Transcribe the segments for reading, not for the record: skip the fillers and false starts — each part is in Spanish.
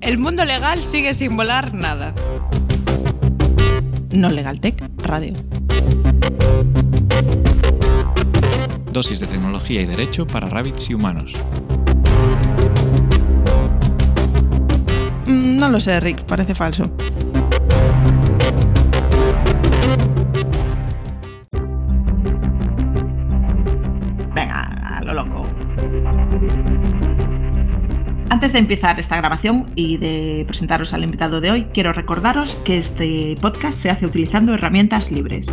El mundo legal sigue sin volar nada. No Legal Tech Radio. Dosis de tecnología y derecho para rabbits y humanos. No lo sé, Rick, parece falso. Venga, a lo loco. Antes de empezar esta grabación y de presentaros al invitado de hoy, quiero recordaros que este podcast se hace utilizando herramientas libres.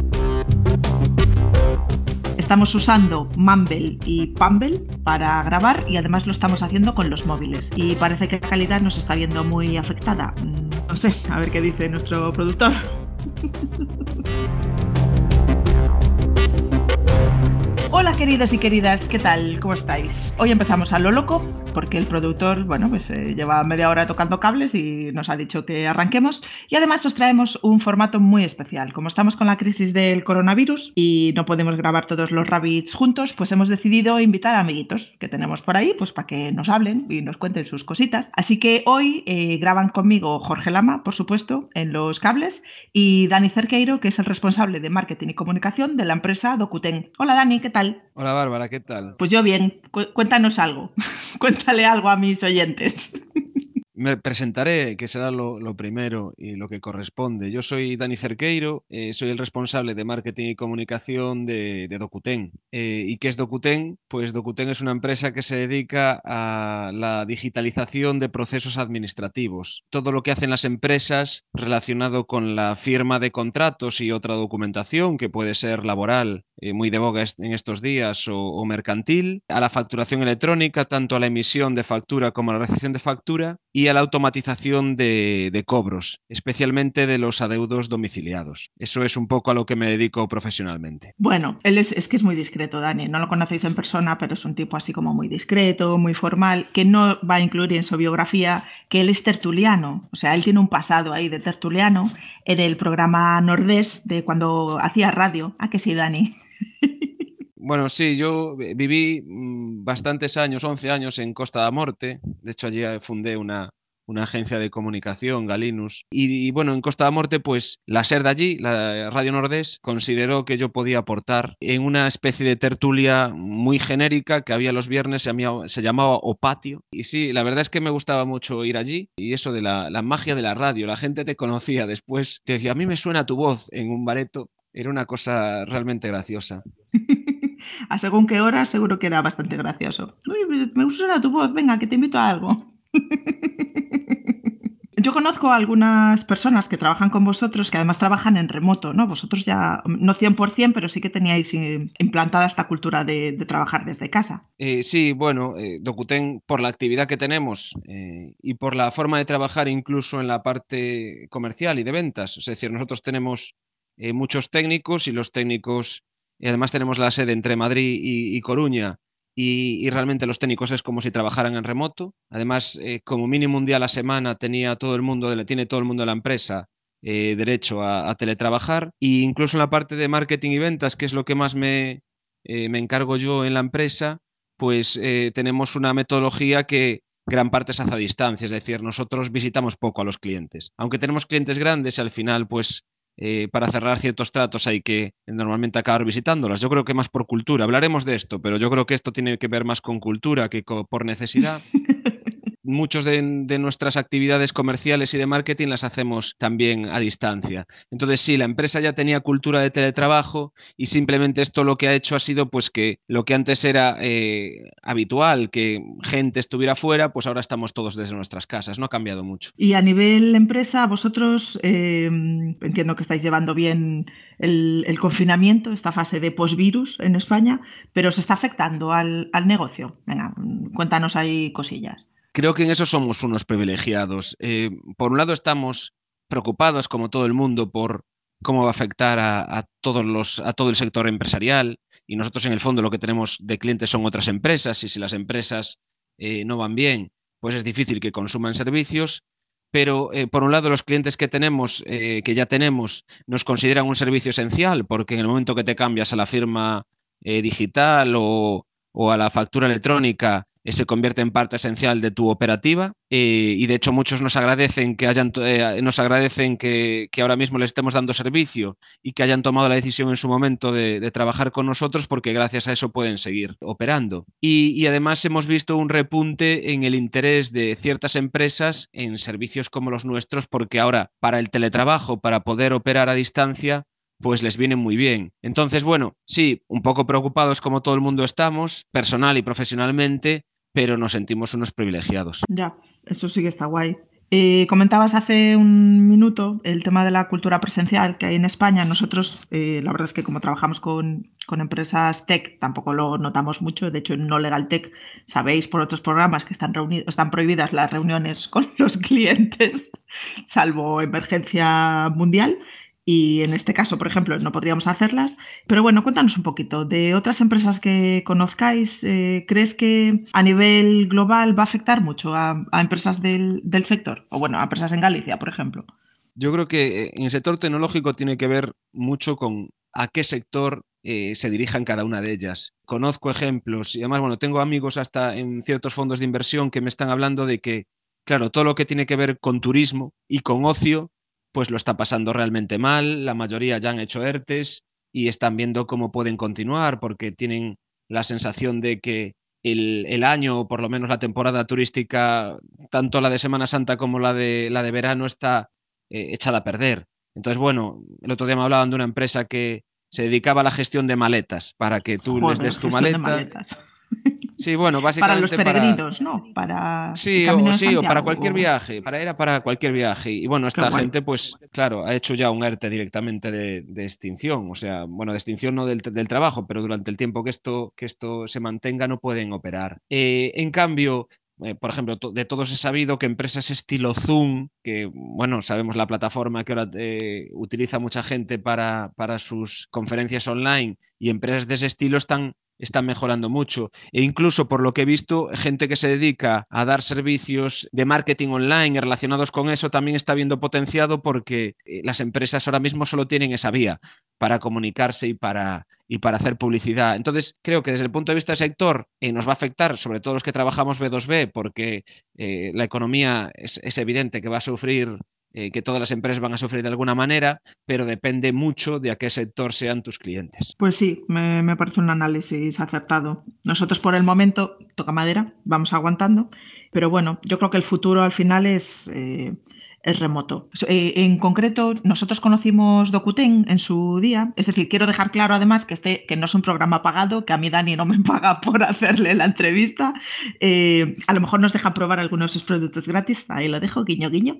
Estamos usando Mumble y Pumble para grabar y además lo estamos haciendo con los móviles. Y parece que la calidad nos está viendo muy afectada. No sé, a ver qué dice nuestro productor. Hola queridos y queridas, ¿qué tal? ¿Cómo estáis? Hoy empezamos a lo loco porque el productor, lleva media hora tocando cables y nos ha dicho que arranquemos. Y además os traemos un formato muy especial. Como estamos con la crisis del coronavirus y no podemos grabar todos los rabbits juntos, pues hemos decidido invitar a amiguitos que tenemos por ahí, pues para que nos hablen y nos cuenten sus cositas. Así que hoy graban conmigo Jorge Lama, por supuesto, en los cables, y Dani Cerqueiro, que es el responsable de marketing y comunicación de la empresa Dokuten. Hola Dani, ¿qué tal? Hola Bárbara, ¿qué tal? Pues yo bien, cuéntanos algo. Cuéntale algo a mis oyentes. Me presentaré, que será lo primero y lo que corresponde. Yo soy Dani Cerqueiro, soy el responsable de marketing y comunicación de Dokuten. ¿Y qué es Dokuten? Pues Dokuten es una empresa que se dedica a la digitalización de procesos administrativos. Todo lo que hacen las empresas relacionado con la firma de contratos y otra documentación, que puede ser laboral, muy de boga en estos días, o mercantil, a la facturación electrónica, tanto a la emisión de factura como a la recepción de factura, y a la automatización de cobros, especialmente de los adeudos domiciliados. Eso es un poco a lo que me dedico profesionalmente. Bueno, él es que es muy discreto, Dani. No lo conocéis en persona, pero es un tipo así como muy discreto, muy formal, que no va a incluir en su biografía que él es tertuliano. O sea, él tiene un pasado ahí de tertuliano en el programa Nordés de cuando hacía radio. ¿A que sí, Dani? Bueno, sí, yo viví bastantes años, 11 años en Costa da Morte. De hecho, allí fundé una agencia de comunicación, Galinus. Y bueno, en Costa da Morte, pues la SER de allí, la Radio Nordés, consideró que yo podía aportar en una especie de tertulia muy genérica que había los viernes, se llamaba O Patio. Y sí, la verdad es que me gustaba mucho ir allí. Y eso de la magia de la radio, la gente te conocía después, te decía, a mí me suena tu voz en un bareto. Era una cosa realmente graciosa. A según qué hora, seguro que era bastante gracioso. Uy, me gusta tu voz, venga, que te invito a algo. Yo conozco a algunas personas que trabajan con vosotros que además trabajan en remoto, ¿no? Vosotros ya, no 100%, pero sí que teníais implantada esta cultura de trabajar desde casa. Sí, bueno, Dokuten, por la actividad que tenemos y por la forma de trabajar incluso en la parte comercial y de ventas, es decir, nosotros tenemos muchos técnicos y los técnicos... Y además tenemos la sede entre Madrid y Coruña y realmente los técnicos es como si trabajaran en remoto. Además, como mínimo un día a la semana tiene todo el mundo de la empresa derecho a teletrabajar. E incluso en la parte de marketing y ventas, que es lo que más me encargo yo en la empresa, pues tenemos una metodología que gran parte se hace a distancia. Es decir, nosotros visitamos poco a los clientes. Aunque tenemos clientes grandes, al final pues... para cerrar ciertos tratos hay que normalmente acabar visitándolas. Yo creo que más por cultura. Hablaremos de esto, pero yo creo que esto tiene que ver más con cultura que por necesidad. Muchos de nuestras actividades comerciales y de marketing las hacemos también a distancia. Entonces sí, la empresa ya tenía cultura de teletrabajo y simplemente esto lo que ha hecho ha sido pues que lo que antes era habitual, que gente estuviera fuera, pues ahora estamos todos desde nuestras casas. No ha cambiado mucho. Y a nivel empresa, vosotros entiendo que estáis llevando bien el confinamiento, esta fase de postvirus en España, pero ¿os está afectando al negocio? Venga, cuéntanos ahí cosillas. Creo que en eso somos unos privilegiados. Por un lado estamos preocupados, como todo el mundo, por cómo va a afectar a todo el sector empresarial, y nosotros en el fondo lo que tenemos de clientes son otras empresas, y si las empresas no van bien, pues es difícil que consuman servicios. Pero por un lado los clientes que ya tenemos, nos consideran un servicio esencial, porque en el momento que te cambias a la firma digital o a la factura electrónica, se convierte en parte esencial de tu operativa y de hecho muchos nos agradecen que ahora mismo les estemos dando servicio y que hayan tomado la decisión en su momento de trabajar con nosotros, porque gracias a eso pueden seguir operando. Y además hemos visto un repunte en el interés de ciertas empresas en servicios como los nuestros, porque ahora para el teletrabajo, para poder operar a distancia, pues les viene muy bien. Entonces, bueno, sí, un poco preocupados como todo el mundo estamos, personal y profesionalmente, pero nos sentimos unos privilegiados. Ya, eso sí que está guay. Comentabas hace un minuto el tema de la cultura presencial que hay en España. Nosotros, la verdad es que como trabajamos con empresas tech, tampoco lo notamos mucho. De hecho, en No Legal Tech sabéis por otros programas que están prohibidas las reuniones con los clientes, salvo emergencia mundial. Y en este caso, por ejemplo, no podríamos hacerlas. Pero bueno, cuéntanos un poquito. De otras empresas que conozcáis, ¿crees que a nivel global va a afectar mucho a empresas del sector? O bueno, a empresas en Galicia, por ejemplo. Yo creo que en el sector tecnológico tiene que ver mucho con a qué sector se dirijan cada una de ellas. Conozco ejemplos y además, bueno, tengo amigos hasta en ciertos fondos de inversión que me están hablando de que, claro, todo lo que tiene que ver con turismo y con ocio, pues lo está pasando realmente mal. La mayoría ya han hecho ERTES y están viendo cómo pueden continuar, porque tienen la sensación de que el año, o por lo menos la temporada turística, tanto la de Semana Santa como la de verano, está echada a perder. Entonces, bueno, el otro día me hablaban de una empresa que se dedicaba a la gestión de maletas, para que tú les des tu maleta. Sí, bueno, básicamente para los peregrinos, ¿no? Para sí, o para cualquier viaje. Era para cualquier viaje. Y bueno, esta gente, pues claro, ha hecho ya un ERTE directamente de extinción. O sea, bueno, de extinción no del trabajo, pero durante el tiempo que esto se mantenga no pueden operar. En cambio, por ejemplo, de todos he sabido que empresas estilo Zoom, que bueno, sabemos la plataforma que ahora utiliza mucha gente para sus conferencias online, y empresas de ese estilo están mejorando mucho. E incluso, por lo que he visto, gente que se dedica a dar servicios de marketing online relacionados con eso también está viendo potenciado, porque las empresas ahora mismo solo tienen esa vía para comunicarse y para hacer publicidad. Entonces, creo que desde el punto de vista del sector nos va a afectar, sobre todo los que trabajamos B2B, porque la economía es evidente que va a sufrir, que todas las empresas van a sufrir de alguna manera, pero depende mucho de a qué sector sean tus clientes. Pues sí, me parece un análisis acertado. Nosotros por el momento, toca madera, vamos aguantando, pero bueno, yo creo que el futuro al final es remoto. En concreto, nosotros conocimos Dokuten en su día. Es decir, quiero dejar claro además que no es un programa pagado, que a mí Dani no me paga por hacerle la entrevista. A lo mejor nos deja probar algunos de sus productos gratis. Ahí lo dejo, guiño, guiño.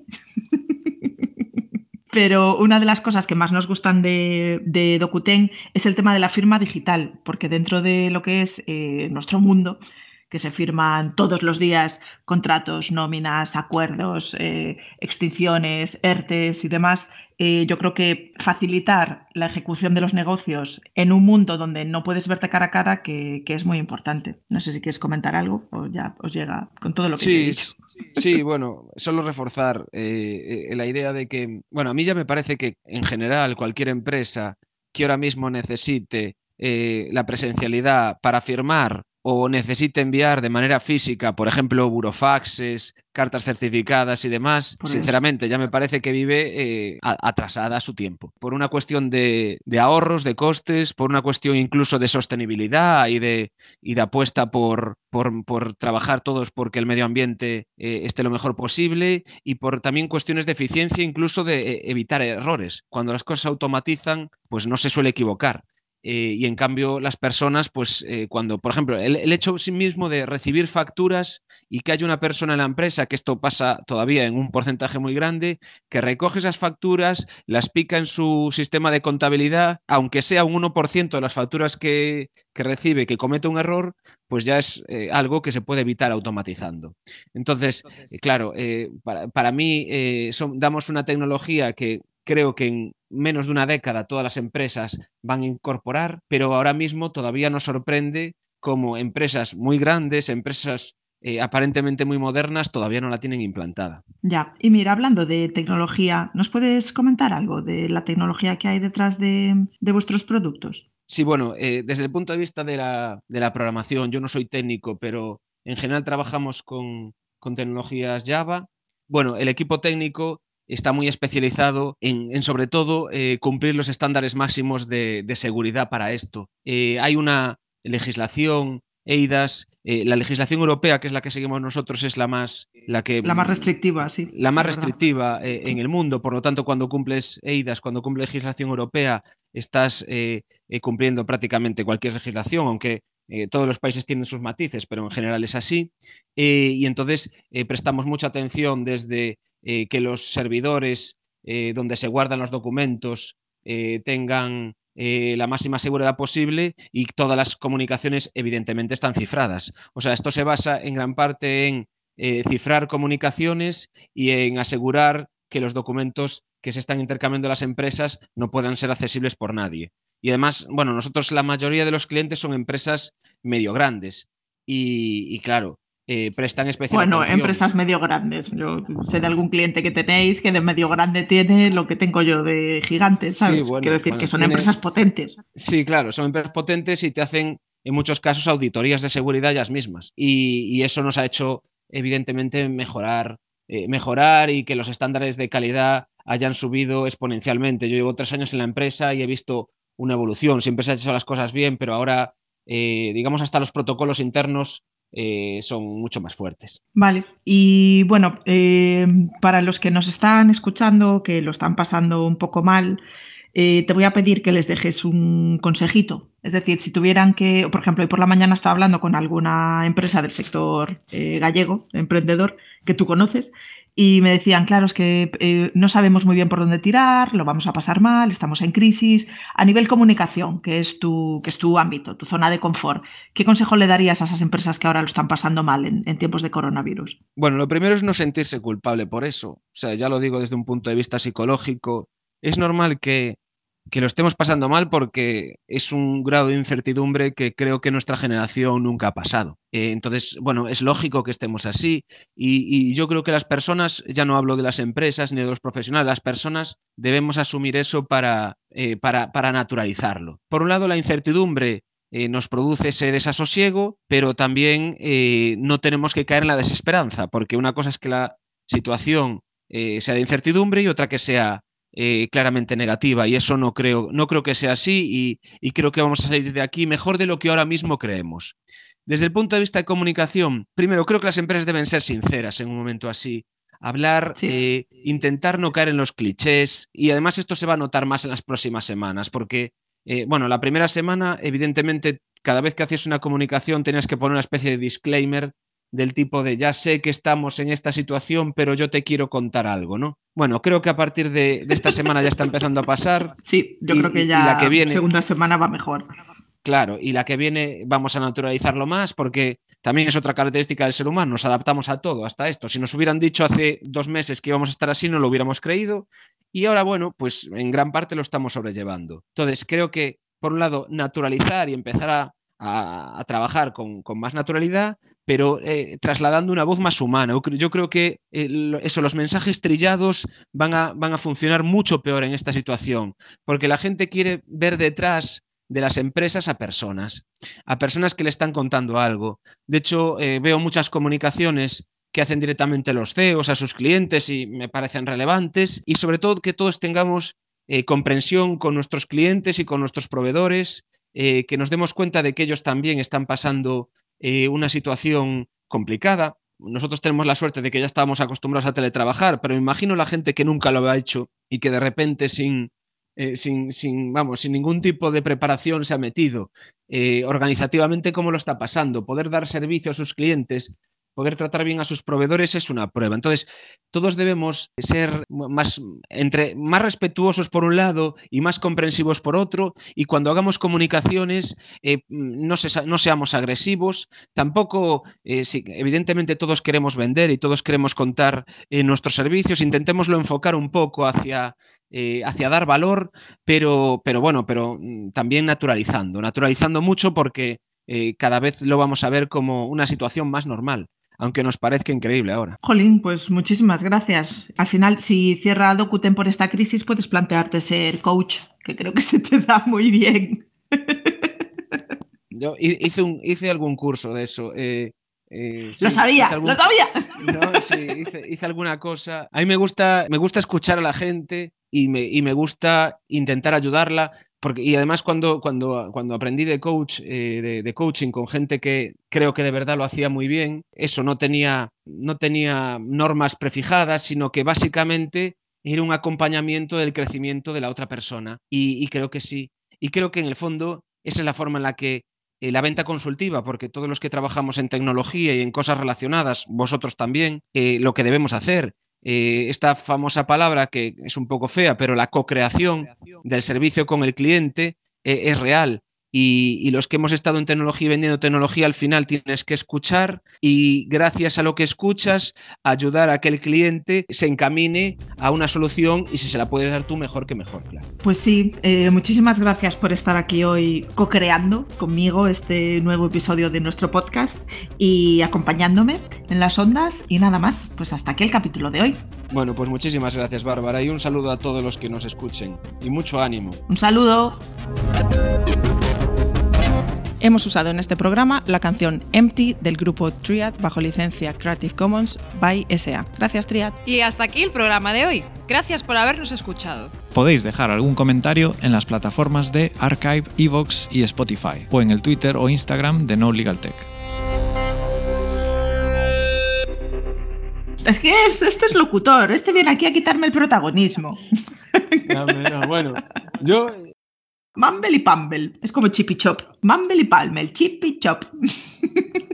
Pero una de las cosas que más nos gustan de Dokuten es el tema de la firma digital, porque dentro de lo que es nuestro mundo, que se firman todos los días contratos, nóminas, acuerdos, extinciones, ERTES y demás, yo creo que facilitar la ejecución de los negocios en un mundo donde no puedes verte cara a cara, que es muy importante. No sé si quieres comentar algo o ya os llega con todo lo que he dicho. Sí, bueno, solo reforzar la idea de que, bueno, a mí ya me parece que en general cualquier empresa que ahora mismo necesite la presencialidad para firmar, o necesite enviar de manera física, por ejemplo, burofaxes, cartas certificadas y demás, sinceramente ya me parece que vive atrasada a su tiempo. Por una cuestión de ahorros, de costes, por una cuestión incluso de sostenibilidad y de apuesta por trabajar todos porque el medio ambiente esté lo mejor posible, y por también cuestiones de eficiencia, incluso de evitar errores. Cuando las cosas se automatizan, pues no se suele equivocar. Y en cambio las personas, pues cuando, por ejemplo, el hecho sí mismo de recibir facturas y que haya una persona en la empresa, que esto pasa todavía en un porcentaje muy grande, que recoge esas facturas, las pica en su sistema de contabilidad, aunque sea un 1% de las facturas que recibe que comete un error, pues ya es algo que se puede evitar automatizando. Entonces, claro, para mí damos una tecnología que creo que en menos de una década todas las empresas van a incorporar, pero ahora mismo todavía nos sorprende como empresas muy grandes, empresas aparentemente muy modernas, todavía no la tienen implantada. Ya, y mira, hablando de tecnología, ¿nos puedes comentar algo de la tecnología que hay detrás de vuestros productos? Sí, bueno, desde el punto de vista de la programación, yo no soy técnico, pero En general trabajamos con tecnologías Java. Bueno, el equipo técnico está muy especializado en sobre todo, cumplir los estándares máximos de seguridad para esto. Hay una legislación, EIDAS, la legislación europea, que es la que seguimos nosotros, es la más restrictiva, sí. La más restrictiva en el mundo. Por lo tanto, cuando cumples EIDAS, cuando cumples legislación europea, estás cumpliendo prácticamente cualquier legislación, aunque todos los países tienen sus matices, pero en general es así. Y entonces prestamos mucha atención desde que los servidores donde se guardan los documentos tengan la máxima seguridad posible, y todas las comunicaciones evidentemente están cifradas. O sea, esto se basa en gran parte en cifrar comunicaciones y en asegurar que los documentos que se están intercambiando las empresas no puedan ser accesibles por nadie. Y además, bueno, nosotros, la mayoría de los clientes son empresas medio grandes y claro, prestan especial atención. Empresas medio grandes. Yo sé de algún cliente que tenéis que de medio grande tiene lo que tengo yo de gigante, ¿sabes? Sí, quiero decir que son empresas potentes. Sí, claro, son empresas potentes y te hacen en muchos casos auditorías de seguridad ellas mismas. Y eso nos ha hecho, evidentemente, mejorar y que los estándares de calidad hayan subido exponencialmente. Yo llevo 3 años en la empresa y he visto una evolución. Siempre se han hecho las cosas bien, pero ahora, digamos, hasta los protocolos internos son mucho más fuertes. Vale, y bueno, para los que nos están escuchando, que lo están pasando un poco mal, te voy a pedir que les dejes un consejito. Es decir, si tuvieran que, por ejemplo, hoy por la mañana estaba hablando con alguna empresa del sector gallego, emprendedor, que tú conoces, y me decían, claro, es que no sabemos muy bien por dónde tirar, lo vamos a pasar mal, estamos en crisis. A nivel comunicación, que es tu ámbito, tu zona de confort, ¿qué consejo le darías a esas empresas que ahora lo están pasando mal en tiempos de coronavirus? Bueno, lo primero es no sentirse culpable por eso. O sea, ya lo digo desde un punto de vista psicológico. Es normal que lo estemos pasando mal porque es un grado de incertidumbre que creo que nuestra generación nunca ha pasado. Entonces, bueno, es lógico que estemos así y yo creo que las personas, ya no hablo de las empresas ni de los profesionales, las personas debemos asumir eso para naturalizarlo. Por un lado, la incertidumbre nos produce ese desasosiego, pero también no tenemos que caer en la desesperanza, porque una cosa es que la situación sea de incertidumbre y otra que sea claramente negativa, y eso no creo que sea así, y creo que vamos a salir de aquí mejor de lo que ahora mismo creemos. Desde el punto de vista de comunicación, primero, creo que las empresas deben ser sinceras en un momento así, hablar, sí. Intentar no caer en los clichés, y además esto se va a notar más en las próximas semanas, porque bueno, la primera semana, evidentemente, cada vez que hacías una comunicación tenías que poner una especie de disclaimer del tipo de ya sé que estamos en esta situación, pero yo te quiero contar algo, ¿no? Bueno, creo que a partir de esta semana ya está empezando a pasar. Sí, yo creo que ya la que viene, segunda semana va mejor. Claro, y la que viene vamos a naturalizarlo más, porque también es otra característica del ser humano, nos adaptamos a todo, hasta esto. Si nos hubieran dicho hace 2 meses que íbamos a estar así, no lo hubiéramos creído, y ahora, bueno, pues en gran parte lo estamos sobrellevando. Entonces, creo que, por un lado, naturalizar y empezar a trabajar con más naturalidad, pero trasladando una voz más humana. Yo creo que los mensajes trillados van a funcionar mucho peor en esta situación, porque la gente quiere ver detrás de las empresas a personas que le están contando algo. De hecho, veo muchas comunicaciones que hacen directamente los CEOs a sus clientes y me parecen relevantes, y sobre todo que todos tengamos comprensión con nuestros clientes y con nuestros proveedores, que nos demos cuenta de que ellos también están pasando una situación complicada. Nosotros tenemos la suerte de que ya estábamos acostumbrados a teletrabajar, pero me imagino la gente que nunca lo había hecho y que de repente sin ningún tipo de preparación se ha metido. Organizativamente, ¿cómo lo está pasando? Poder dar servicio a sus clientes, poder tratar bien a sus proveedores es una prueba. Entonces, todos debemos ser más respetuosos por un lado y más comprensivos por otro, y cuando hagamos comunicaciones no seamos agresivos. Tampoco, evidentemente todos queremos vender y todos queremos contar nuestros servicios, intentémoslo enfocar un poco hacia dar valor, pero también naturalizando mucho, porque cada vez lo vamos a ver como una situación más normal, aunque nos parezca increíble ahora. Jolín, pues muchísimas gracias. Al final, si cierra Dokuten por esta crisis, puedes plantearte ser coach, que creo que se te da muy bien. Yo hice algún curso de eso. Sí, lo sabía. No, sí, hice alguna cosa. A mí me gusta escuchar a la gente y me gusta intentar ayudarla. Y además cuando aprendí de coach, de coaching con gente que creo que de verdad lo hacía muy bien, eso no tenía normas prefijadas, sino que básicamente era un acompañamiento del crecimiento de la otra persona. Y creo que sí. Y creo que en el fondo esa es la forma en la que la venta consultiva, porque todos los que trabajamos en tecnología y en cosas relacionadas, vosotros también, lo que debemos hacer, esta famosa palabra que es un poco fea, pero la co-creación del servicio con el cliente es real. Y los que hemos estado en tecnología y vendiendo tecnología, al final tienes que escuchar y gracias a lo que escuchas, ayudar a que el cliente se encamine a una solución y si se la puedes dar tú, mejor que mejor, claro. Pues sí, muchísimas gracias por estar aquí hoy co-creando conmigo este nuevo episodio de nuestro podcast y acompañándome en las ondas y nada más, pues hasta aquí el capítulo de hoy. Bueno, pues muchísimas gracias, Bárbara, y un saludo a todos los que nos escuchen y mucho ánimo. Un saludo. Hemos usado en este programa la canción Empty del grupo Triad bajo licencia Creative Commons by SA. Gracias, Triad. Y hasta aquí el programa de hoy. Gracias por habernos escuchado. Podéis dejar algún comentario en las plataformas de Archive, Evox y Spotify, o en el Twitter o Instagram de No Legal Tech. Es que este es locutor, este viene aquí a quitarme el protagonismo. No, bueno, yo... Mumble y Pumble, es como Chip y Chop. Mumble y Palmel, Chip y Chop.